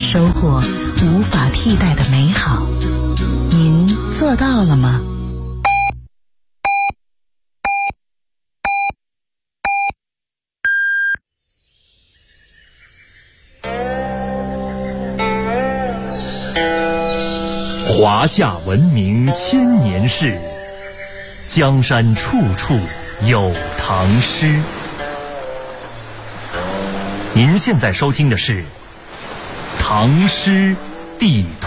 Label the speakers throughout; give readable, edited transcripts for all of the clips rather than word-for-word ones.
Speaker 1: 收获无法替代的美好。您做到了吗？
Speaker 2: 华夏文明千年事，江山处处有唐诗。您现在收听的是《唐诗地图》。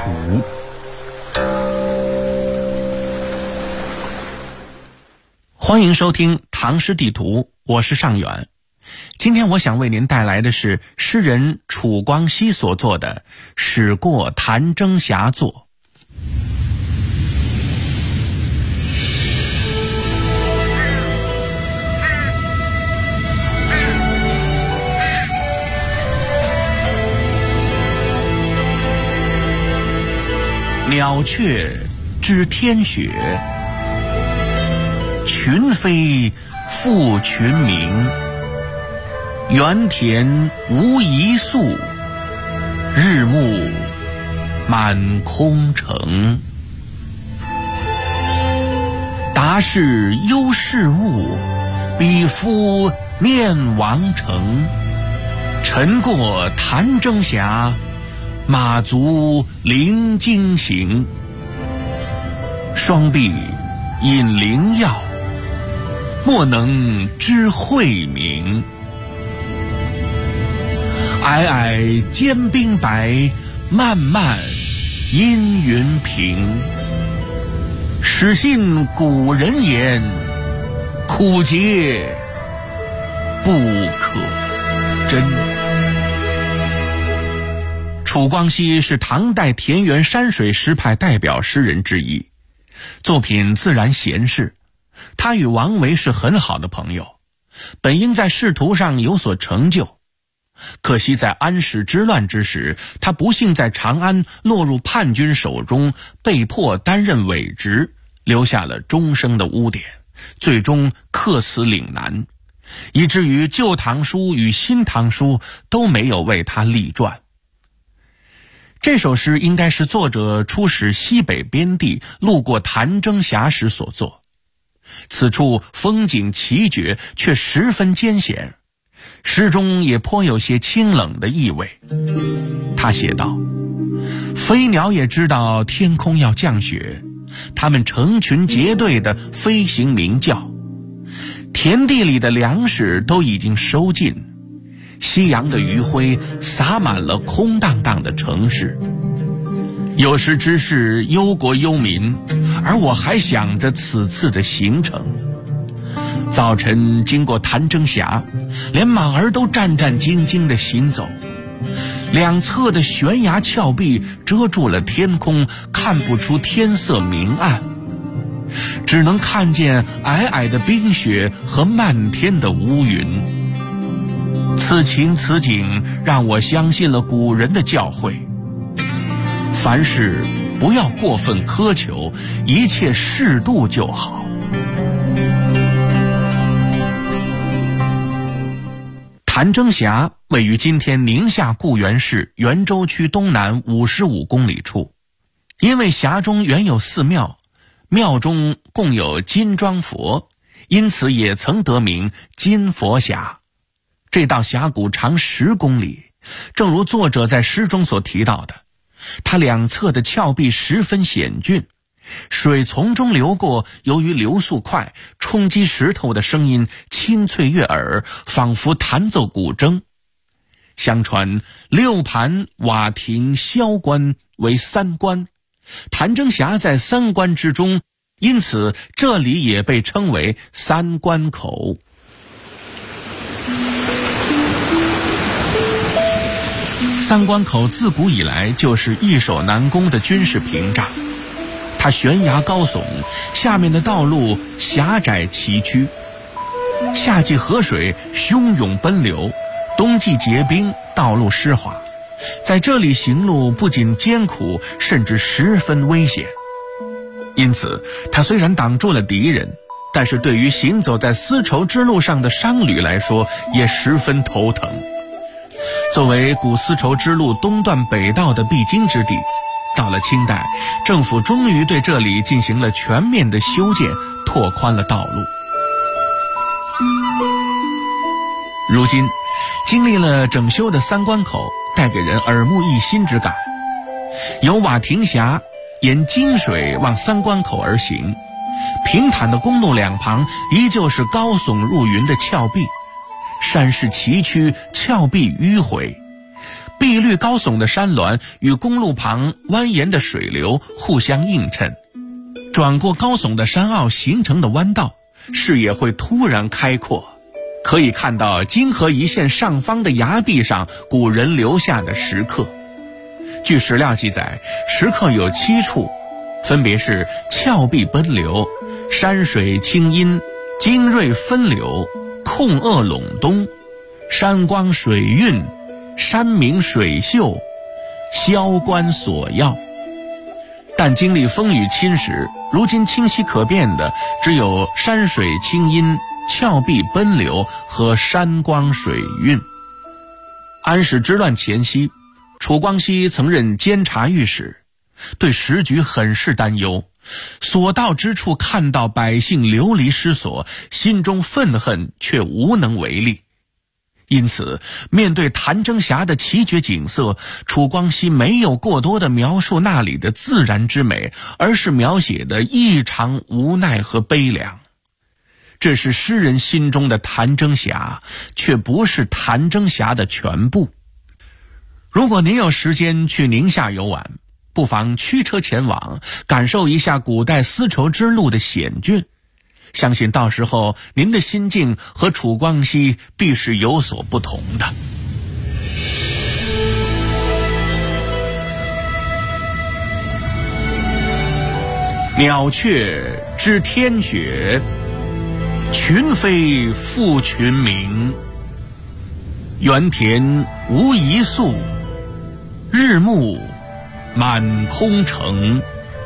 Speaker 3: 欢迎收听《唐诗地图》，我是尚远。今天我想为您带来的是诗人楚光熙所作的《驶过潭征峡作》。鸟雀知天雪，群飞复群鸣。原田无一粟，日暮满空城。达是忧事物，彼夫面王城。晨过潭征峡，马足临津行。双臂引灵药，莫能知晦明。皑皑坚冰白，漫漫阴云平。始信古人言，苦节不可真。楚光熙是唐代田园山水诗派代表诗人之一，作品自然闲适。他与王维是很好的朋友，本应在仕途上有所成就，可惜在安史之乱之时，他不幸在长安落入叛军手中，被迫担任伪职，留下了终生的污点，最终客死岭南，以至于《旧唐书》与《新唐书》都没有为他立传。这首诗应该是作者出使西北边地，路过潭征峡时所作。此处风景奇绝，却十分艰险，诗中也颇有些清冷的意味。他写道：飞鸟也知道天空要降雪，它们成群结队地飞行鸣叫。田地里的粮食都已经收尽，夕阳的余晖洒满了空荡荡的城市。有识之士忧国忧民，而我还想着此次的行程。早晨经过潭征峡，连马儿都战战兢兢地行走，两侧的悬崖峭壁遮住了天空，看不出天色明暗，只能看见皑皑的冰雪和漫天的乌云。此情此景让我相信了古人的教诲，凡事不要过分苛求，一切适度就好。潭征峡位于今天宁夏固原市元州区东南55公里处，因为峡中原有寺庙，庙中共有金装佛，因此也曾得名金佛峡。这道峡谷长10公里，正如作者在诗中所提到的，它两侧的峭壁十分险峻，水从中流过，由于流速快，冲击石头的声音清脆悦耳，仿佛弹奏古筝。相传六盘、瓦亭、萧关为三关，潭征峡在三关之中，因此这里也被称为三关口。三关口自古以来就是易守难攻的军事屏障，它悬崖高耸，下面的道路狭窄崎岖，夏季河水汹涌奔流，冬季结冰，道路湿滑，在这里行路不仅艰苦，甚至十分危险。因此它虽然挡住了敌人，但是对于行走在丝绸之路上的商旅来说也十分头疼。 作为古丝绸之路东段北道的必经之地，到了清代，政府终于对这里进行了全面的修建，拓宽了道路。如今经历了整修的三关口带给人耳目一新之感。有瓦亭峡沿金水往三关口而行，平坦的公路两旁依旧是高耸入云的峭壁，山势崎岖，峭壁迂回，碧绿高耸的山峦与公路旁蜿蜒的水流互相映衬，转过高耸的山坳形成的弯道，视野会突然开阔，可以看到金河一线上方的崖壁上古人留下的石刻。据史料记载，石刻有7处，分别是峭壁奔流、山水清音、精锐分流、控恶陇东、山光水韵、山明水秀、萧关索要。但经历风雨侵蚀，如今清晰可辨的只有山水清音、峭壁奔流和山光水韵。安史之乱前夕，楚光熙曾任监察御史，对时局很是担忧，所到之处看到百姓流离失所，心中愤恨却无能为力。因此面对潭柘峡的奇绝景色，楚光熙没有过多的描述那里的自然之美，而是描写的异常无奈和悲凉。这是诗人心中的潭柘峡，却不是潭柘峡的全部。如果您有时间去宁夏游玩，不妨驱车前往，感受一下古代丝绸之路的险峻。相信到时候您的心境和楚光熙必是有所不同的。鸟雀知天雪，群飞复群鸣。原田无一粟，日暮满空城。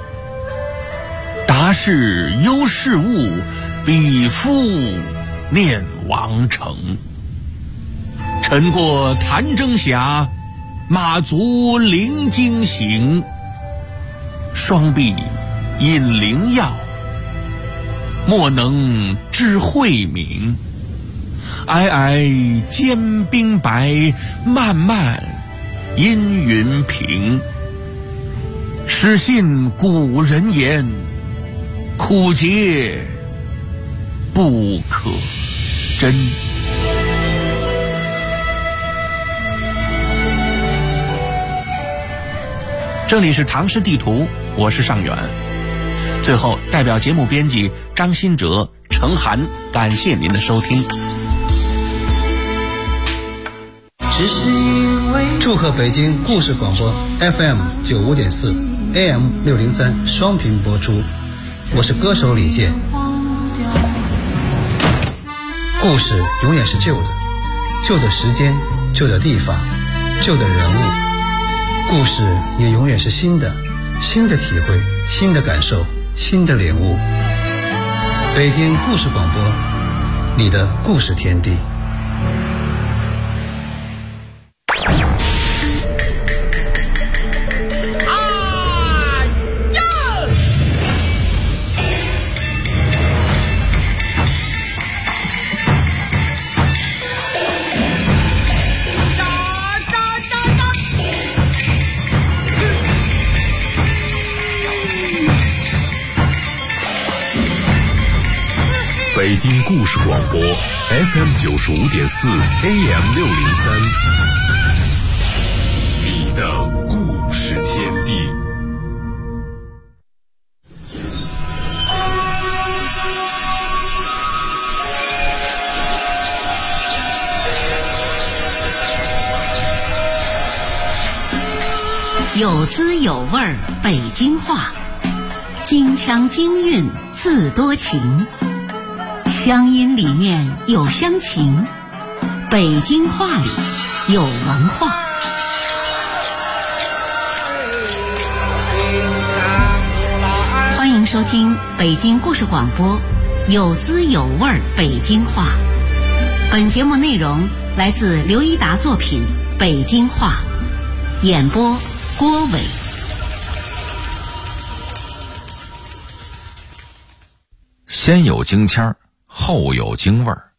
Speaker 3: 达是忧事物，彼夫念王城。晨过潭柘峡，马足临津行。双臂引灵药，莫能知晦明。皑皑坚冰白，漫漫阴云平。始信古人言，苦节不可真。这里是唐诗地图，我是尚远。最后代表节目编辑张新哲、程涵，感谢您的收听。
Speaker 4: 祝贺北京故事广播 FM 95.4 AM 603双频播出，我是歌手李健。故事永远是旧的，旧的时间，旧的地方，旧的人物。故事也永远是新的，新的体会，新的感受，新的领悟。北京故事广播，你的故事天地。
Speaker 5: 北京故事广播 FM 95.4 AM 603，你的故事天地。
Speaker 1: 有滋有味儿北京话，京腔京韵自多情，乡音里面有乡情，北京话里有文化。欢迎收听北京故事广播，有滋有味儿北京话。本节目内容来自刘一达作品北京话，演播郭伟。
Speaker 3: 先有京腔儿，后有京味儿。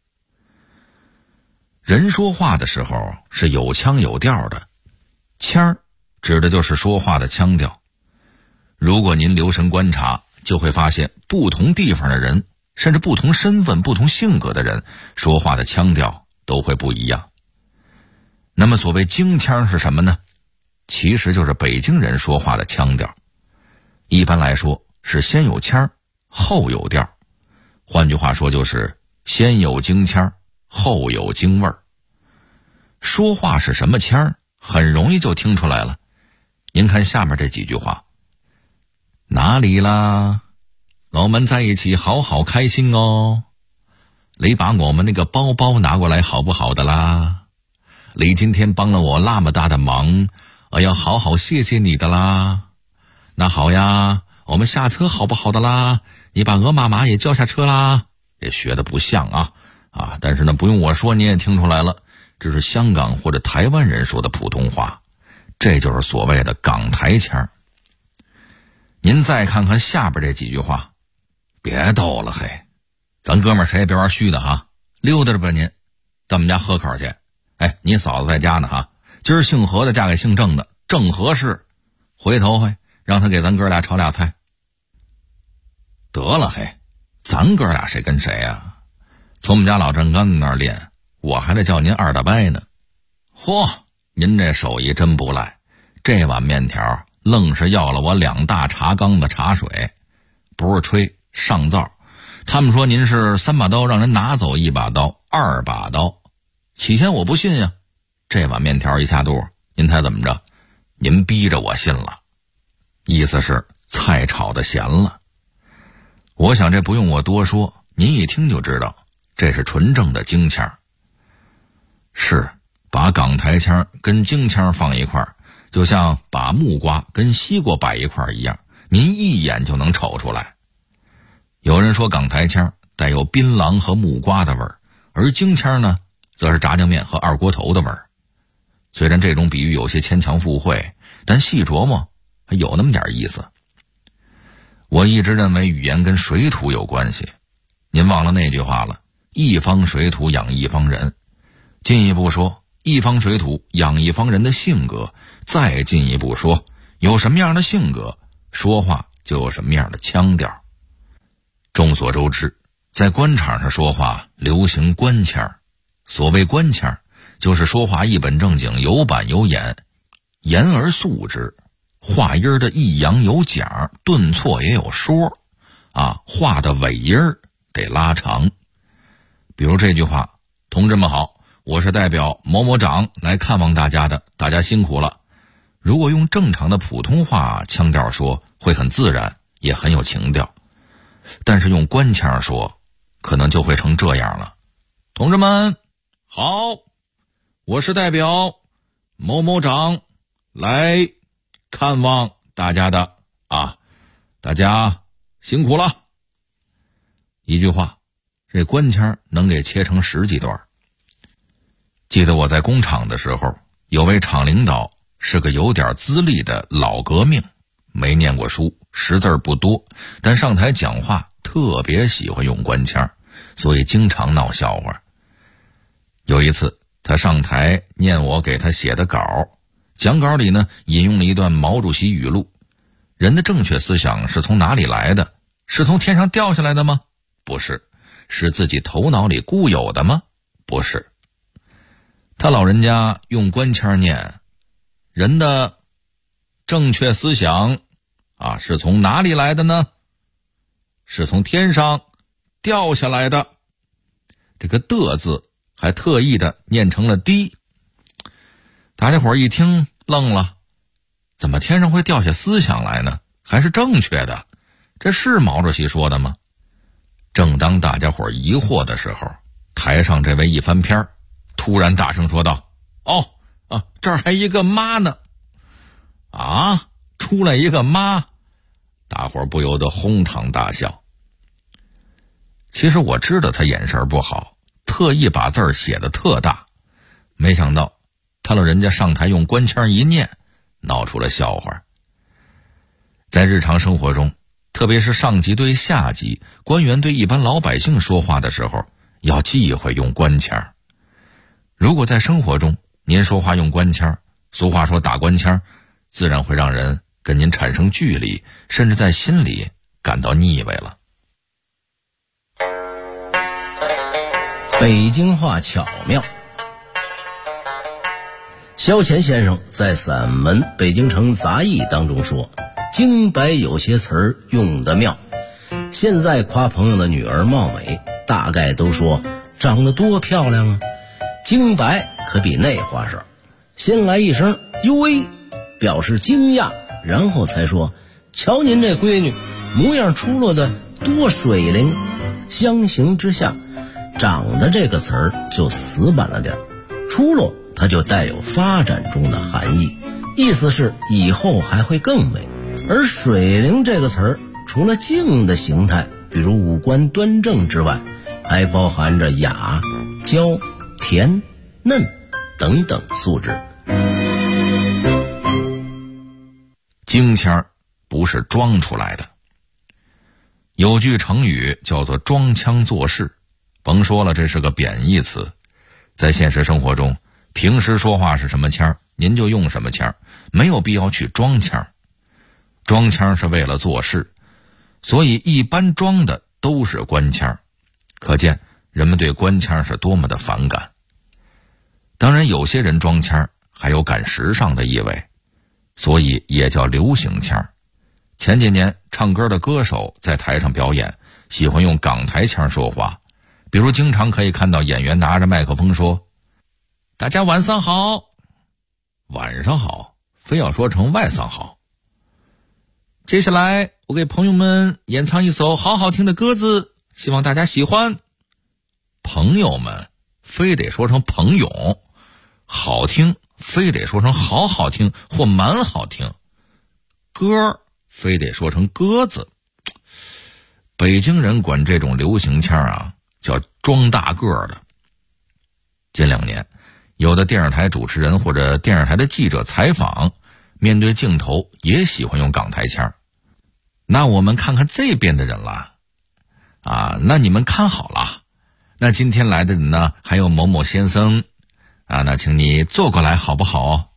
Speaker 3: 人说话的时候是有腔有调的，腔儿指的就是说话的腔调。如果您留神观察，就会发现不同地方的人，甚至不同身份、不同性格的人，说话的腔调都会不一样。那么所谓京腔是什么呢？其实就是北京人说话的腔调。一般来说是先有腔后有调，换句话说就是先有京腔后有京味儿。说话是什么腔很容易就听出来了。您看下面这几句话：哪里啦？我们在一起好好开心哦。你把我们那个包包拿过来好不好的啦？你今天帮了我那么大的忙，我要好好谢谢你的啦。那好呀，我们下车好不好的啦？你把鹅妈妈也叫下车啦。也学的不像啊，但是呢，不用我说你也听出来了，这是香港或者台湾人说的普通话，这就是所谓的港台腔。您再看看下边这几句话，别逗了嘿，咱哥们儿谁也别玩虚的哈，溜达着吧您，到我们家喝口去。哎，你嫂子在家呢哈，今儿姓何的嫁给姓郑的，正合适，回头嘿让他给咱哥俩炒俩菜。得了嘿，咱哥俩谁跟谁啊？从我们家老郑刚那儿练，我还得叫您二大伯呢。嚯，您这手艺真不赖，这碗面条愣是要了我2大茶缸的茶水，不是吹，上灶。他们说您是3把刀让人拿走1把刀，2把刀。起先我不信呀，这碗面条一下肚，您猜怎么着？您逼着我信了，意思是菜炒的咸了。我想这不用我多说，您一听就知道，这是纯正的京腔。是，把港台腔跟京腔放一块儿，就像把木瓜跟西瓜摆一块儿一样，您一眼就能瞅出来。有人说港台腔带有槟榔和木瓜的味儿，而京腔呢则是炸酱面和二锅头的味儿。虽然这种比喻有些牵强附会，但细琢磨还有那么点意思。我一直认为语言跟水土有关系，您忘了那句话了，一方水土养一方人。进一步说，一方水土养一方人的性格，再进一步说，有什么样的性格，说话就有什么样的腔调。众所周知，在官场上说话流行官腔。所谓官腔，就是说话一本正经，有板有眼，言而肃之，话音的抑扬有讲，顿挫也有说话的尾音得拉长。比如这句话：同志们好，我是代表某某长来看望大家的，大家辛苦了。如果用正常的普通话腔调说，会很自然，也很有情调。但是用官腔说，可能就会成这样了：同志们好，我是代表某某长来看望大家的大家辛苦了。一句话，这官腔能给切成10几段。记得我在工厂的时候，有位厂领导是个有点资历的老革命，没念过书，识字不多，但上台讲话特别喜欢用官腔，所以经常闹笑话。有一次他上台念我给他写的稿，讲稿里呢引用了一段毛主席语录：人的正确思想是从哪里来的？是从天上掉下来的吗？不是。是自己头脑里固有的吗？不是。他老人家用官腔念：人的正确思想是从哪里来的呢？是从天上掉下来的。这个的字还特意的念成了的。大家伙一听愣了，怎么天上会掉下思想来呢？还是正确的，这是毛主席说的吗？正当大家伙疑惑的时候，台上这位一翻篇，突然大声说道：这儿还一个妈呢。出来一个妈，大伙不由得哄堂大笑。其实我知道他眼神不好，特意把字儿写得特大，没想到
Speaker 6: 他老人家上台用官腔一念，闹出了笑话。在日常生活中，特别是上级对下级，官员对一般老百姓说话的时候，要忌讳用官腔。如果在生活中您说话用官腔，俗话说打官腔，自然会让人跟您产生距离，甚至在心里感到腻味了。
Speaker 7: 北京话巧妙。萧乾先生在散文《北京城杂艺》当中说，京白有些词儿用得妙。现在夸朋友的女儿貌美，大概都说长得多漂亮啊。京白可比那话少，先来一声哟喂，表示惊讶，然后才说瞧您这闺女模样出落的多水灵。相形之下，长得这个词儿就死板了点，出落它就带有发展中的含义，意思是以后还会更美。而水灵这个词儿除了静的形态，比如五官端正之外，还包含着雅、娇、甜、嫩等等素质。
Speaker 6: 京腔不是装出来的。有句成语叫做装腔作势，甭说了，这是个贬义词。在现实生活中，平时说话是什么腔，您就用什么腔，没有必要去装腔。装腔是为了做事，所以一般装的都是官腔，可见人们对官腔是多么的反感。当然有些人装腔还有赶时尚的意味，所以也叫流行腔。前几年唱歌的歌手在台上表演，喜欢用港台腔说话，比如经常可以看到演员拿着麦克风说大家晚上好，晚上好，非要说成外上好。接下来我给朋友们演唱一首好好听的歌子，希望大家喜欢。朋友们非得说成朋友，好听非得说成好好听或蛮好听，歌非得说成鸽子。北京人管这种流行腔啊叫装大个的。近2年，有的电视台主持人或者电视台的记者采访，面对镜头也喜欢用港台腔。那我们看看这边的人了啊，那你们看好了，那今天来的人呢，还有某某先生啊，那请你坐过来好不好？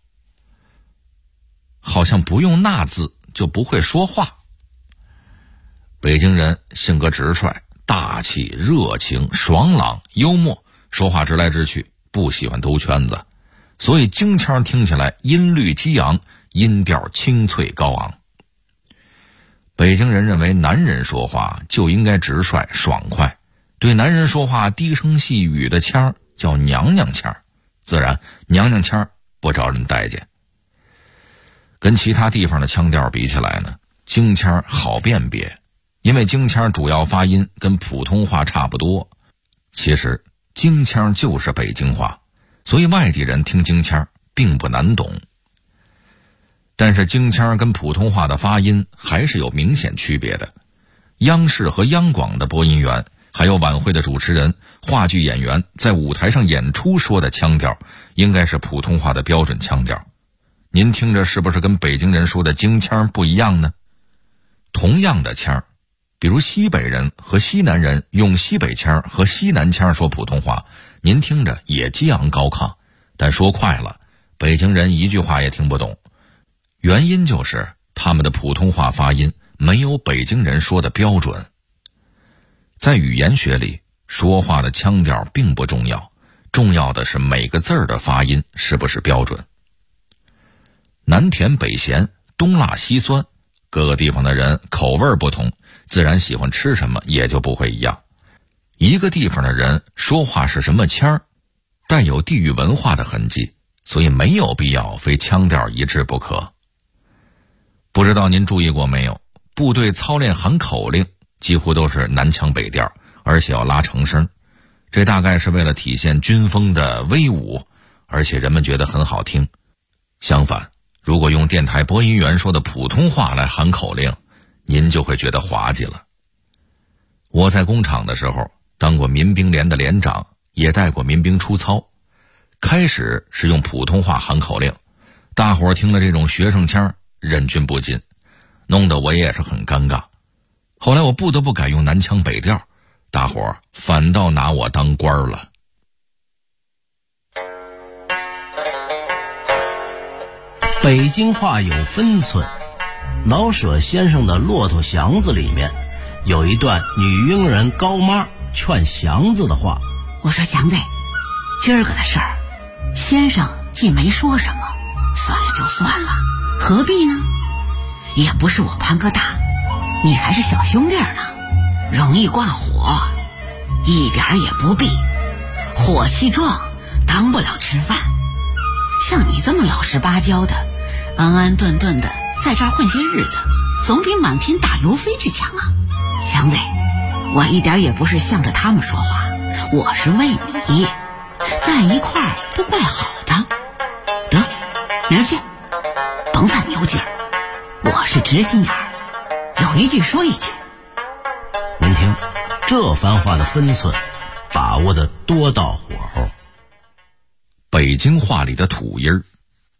Speaker 6: 好像不用那字就不会说话。北京人性格直率，大气、热情、爽朗、幽默，说话直来直去，不喜欢兜圈子，所以京腔听起来音律激昂，音调清脆高昂。北京人认为男人说话就应该直率爽快，对男人说话低声细语的腔叫娘娘腔，自然娘娘腔不招人待见。跟其他地方的腔调比起来呢，京腔好辨别，因为京腔主要发音跟普通话差不多。其实京腔就是北京话，所以外地人听京腔并不难懂。但是京腔跟普通话的发音还是有明显区别的。央视和央广的播音员，还有晚会的主持人、话剧演员在舞台上演出说的腔调，应该是普通话的标准腔调。您听着是不是跟北京人说的京腔不一样呢？同样的腔，比如西北人和西南人用西北腔和西南腔说普通话，您听着也激昂高亢，但说快了，北京人一句话也听不懂。原因就是他们的普通话发音没有北京人说的标准。在语言学里，说话的腔调并不重要，重要的是每个字儿的发音是不是标准。南甜北咸，东辣西酸，各个地方的人口味不同，自然喜欢吃什么也就不会一样。一个地方的人说话是什么腔，带有地域文化的痕迹，所以没有必要非腔调一致不可。不知道您注意过没有，部队操练喊口令几乎都是南腔北调，而且要拉成声，这大概是为了体现军风的威武，而且人们觉得很好听。相反，如果用电台播音员说的普通话来喊口令，您就会觉得滑稽了。我在工厂的时候当过民兵连的连长，也带过民兵出操， 开始是用普通话喊口令，大伙儿听了这种学生腔忍俊不禁，弄得我也是很尴尬。后来我不得不改用南腔北调，大伙儿反倒拿我当官了。
Speaker 7: 北京话有分寸，老舍先生的《骆驼祥子》里面有一段女佣人高妈劝祥子的话：
Speaker 1: 我说祥子，今儿个的事儿，先生既没说什么，算了就算了，何必呢？也不是我潘哥大，你还是小兄弟呢，容易挂火，一点也不必。火气壮，当不了吃饭。像你这么老实巴交的，安安顿顿的在这儿混些日子，总比满天打油飞去强啊！祥子，我一点也不是向着他们说话，我是为你，在一块儿都怪好的。得，明儿见，甭犯牛劲儿，我是直心眼儿，有一句说一句。
Speaker 7: 您听，这番话的分寸把握的多到火候。
Speaker 6: 北京话里的土音儿。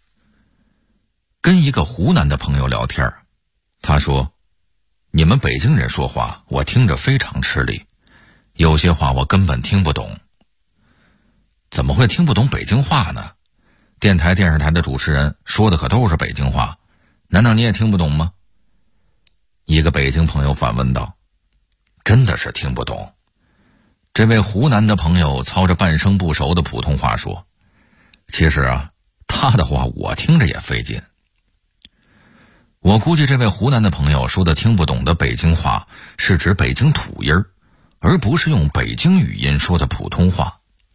Speaker 6: 跟一个湖南的朋友聊天，他说：你们北京人说话我听着非常吃力，有些话我根本听不懂。怎么会听不懂北京话呢？电台电视台的主持人说的可都是北京话，难道你也听不懂吗？一个北京朋友反问道。真的是听不懂。这位湖南的朋友操着半生不熟的普通话说，其实啊，他的话我听着也费劲。我估计这位湖南的朋友说的听不懂的北京话是指北京土音儿，而不是用北京语音说的普通话。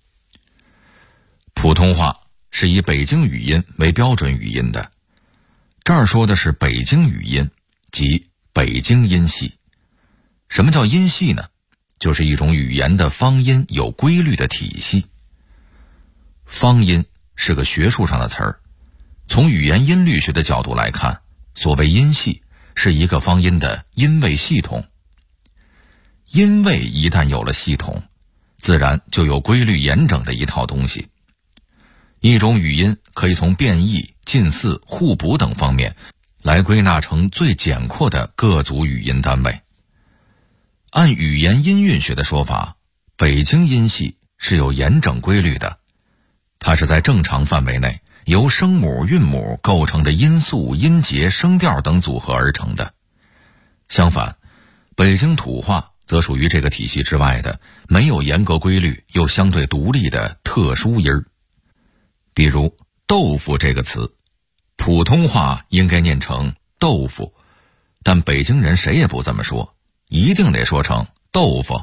Speaker 6: 普通话是以北京语音为标准语音的，这儿说的是北京语音，即北京音系。什么叫音系呢？就是一种语言的方音有规律的体系。方音是个学术上的词儿，从语言音律学的角度来看，所谓音系是一个方音的音位系统。音位一旦有了系统，自然就有规律严整的一套东西。一种语音可以从变异、近似、互补等方面来归纳成最简括的各组语音单位。按语言音韵学的说法，北京音系是有严整规律的，它是在正常范围内由声母、韵母构成的音素、音节、声调等组合而成的。相反，北京土话则属于这个体系之外的没有严格规律又相对独立的特殊音儿。比如豆腐这个词，普通话应该念成豆腐，但北京人谁也不这么说，一定得说成豆腐。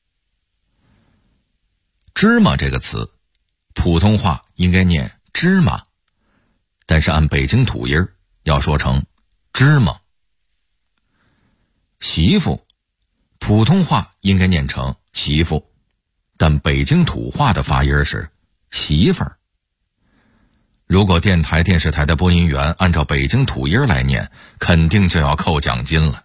Speaker 6: 芝麻这个词，普通话应该念芝麻，但是按北京土音要说成芝麻。媳妇，普通话应该念成媳妇，但北京土话的发音是媳妇儿。如果电台电视台的播音员按照北京土音来念，肯定就要扣奖金了。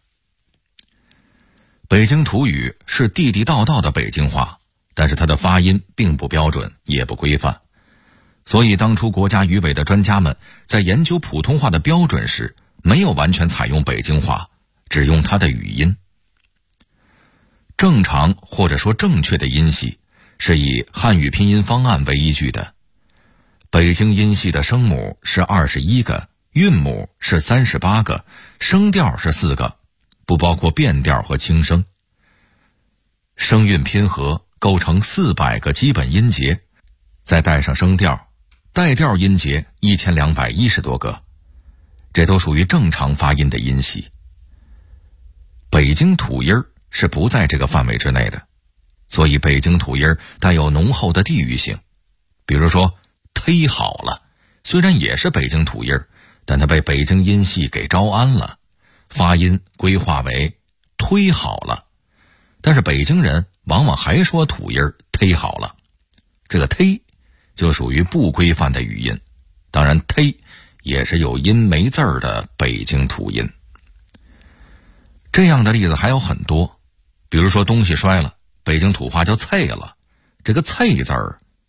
Speaker 6: 北京土语是地地道道的北京话，但是它的发音并不标准，也不规范。所以当初国家语委的专家们在研究普通话的标准时，没有完全采用北京话，只用它的语音。正常或者说正确的音系是以汉语拼音方案为依据的。北京音系的声母是21个，韵母是38个，声调是4个，不包括变调和轻声。声韵拼合构成400个基本音节，再带上声调，带调音节1210多个，这都属于正常发音的音系。北京土音是不在这个范围之内的，所以北京土音带有浓厚的地域性。比如说忒好了，虽然也是北京土音，但它被北京音系给招安了，发音规划为忒好了。但是北京人往往还说土音忒好了，这个忒就属于不规范的语音，当然忒也是有音没字儿的北京土音。这样的例子还有很多，比如说东西摔了，北京土话叫啐了，这个啐字儿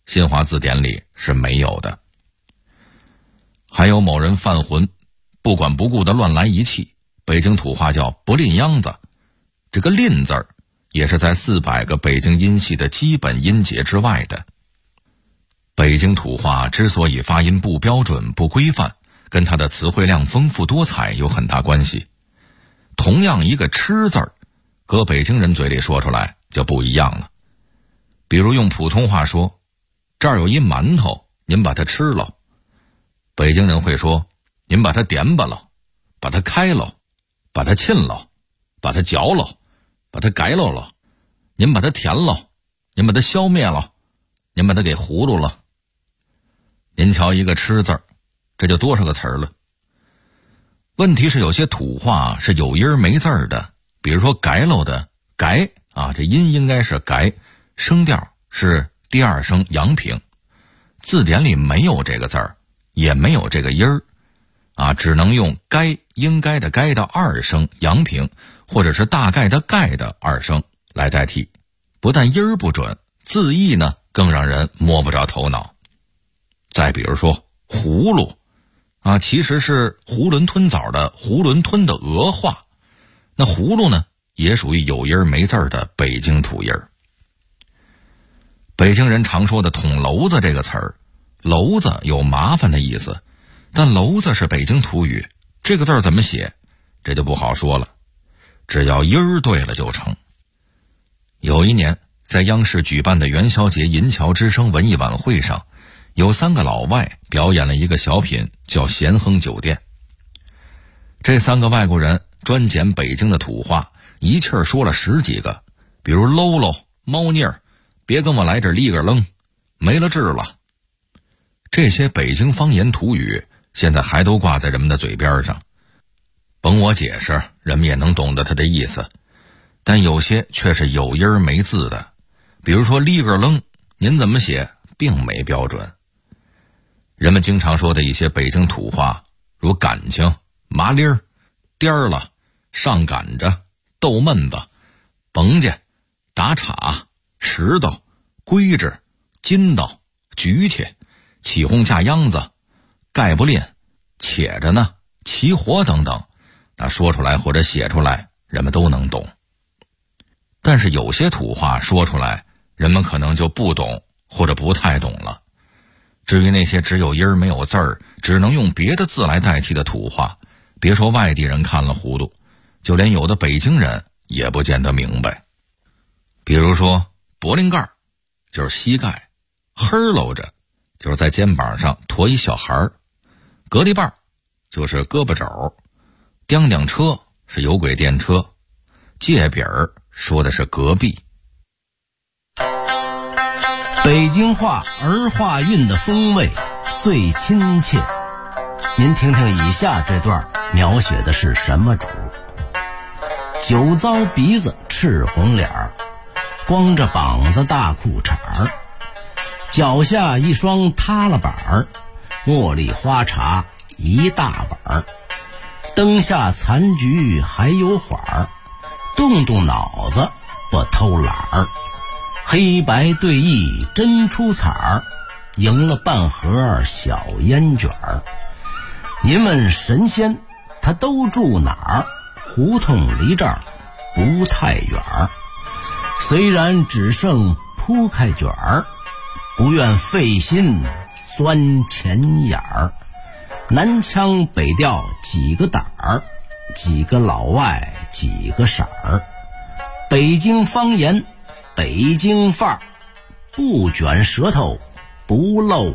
Speaker 6: 新华字典里是没有的。还有某人犯浑，不管不顾的乱来一气，北京土话叫不吝秧子。这个吝字儿也是在400个北京音系的基本音节之外的。北京土话之所以发音不标准不规范，跟它的词汇量丰富多彩有很大关系。同样一个吃字儿，搁北京人嘴里说出来就不一样了。比如用普通话说，这儿有一馒头，您把它吃了。北京人会说，您把它点吧了，把它开了，把它沁了，把它嚼了，把它改了，您把它填了，您把它消灭了，您把它给葫芦了。您瞧一个吃字儿，这就多少个词儿了。问题是有些土话是有音没字儿的，比如说改喽的改啊，这音应该是改，声调是第二声阳平，字典里没有这个字儿，也没有这个音儿啊，只能用该应该的该的二声阳平，或者是大概的概的二声来代替。不但音儿不准，字义呢更让人摸不着头脑。再比如说葫芦啊，其实是囫囵吞枣的囫囵吞的俄话，那葫芦呢也属于有音没字的北京土音儿。北京人常说的捅娄子这个词儿，娄子有麻烦的意思，但娄子是北京土语，这个字儿怎么写这就不好说了，只要音儿对了就成。有一年在央视举办的元宵节银桥之声文艺晚会上，有3个老外表演了一个小品叫咸亨酒店。这3个外国人专捡北京的土话，一气儿说了10几个，比如喽喽、猫腻儿、别跟我来这立个愣、没了治了。这些北京方言土语现在还都挂在人们的嘴边上，甭我解释，人们也能懂得它的意思，但有些却是有音没字的，比如说立个愣，您怎么写并没标准。人们经常说的一些北京土话，如感情、麻利儿、颠儿了、上赶着、逗闷子、甭家、打岔、石头、规制、筋道、举起、起哄架秧子、盖不吝、且着呢、齐活等等，那说出来或者写出来人们都能懂。但是有些土话说出来人们可能就不懂或者不太懂了。至于那些只有音没有字儿，只能用别的字来代替的土话，别说外地人看了糊涂，就连有的北京人也不见得明白。比如说脖领盖就是膝盖，黑搂着就是在肩膀上驮一小孩儿，隔离棒就是胳膊肘，叮叮车是有轨电车，界饼说的是隔壁。
Speaker 7: 北京话儿化韵的风味最亲切，您听听以下这段描写的是什么主？酒糟鼻子赤红脸儿，光着膀子大裤衩儿，脚下一双塌了板儿，茉莉花茶一大碗儿，灯下残局还有缓儿，动动脑子不偷懒儿，黑白对弈真出彩儿，赢了半盒小烟卷儿。您问神仙他都住哪儿？胡同离这儿不太远儿，虽然只剩铺开卷儿，不愿费心钻钱眼儿。南腔北调几个胆儿，几个老外几个色儿，北京方言北京范儿，不卷舌头不露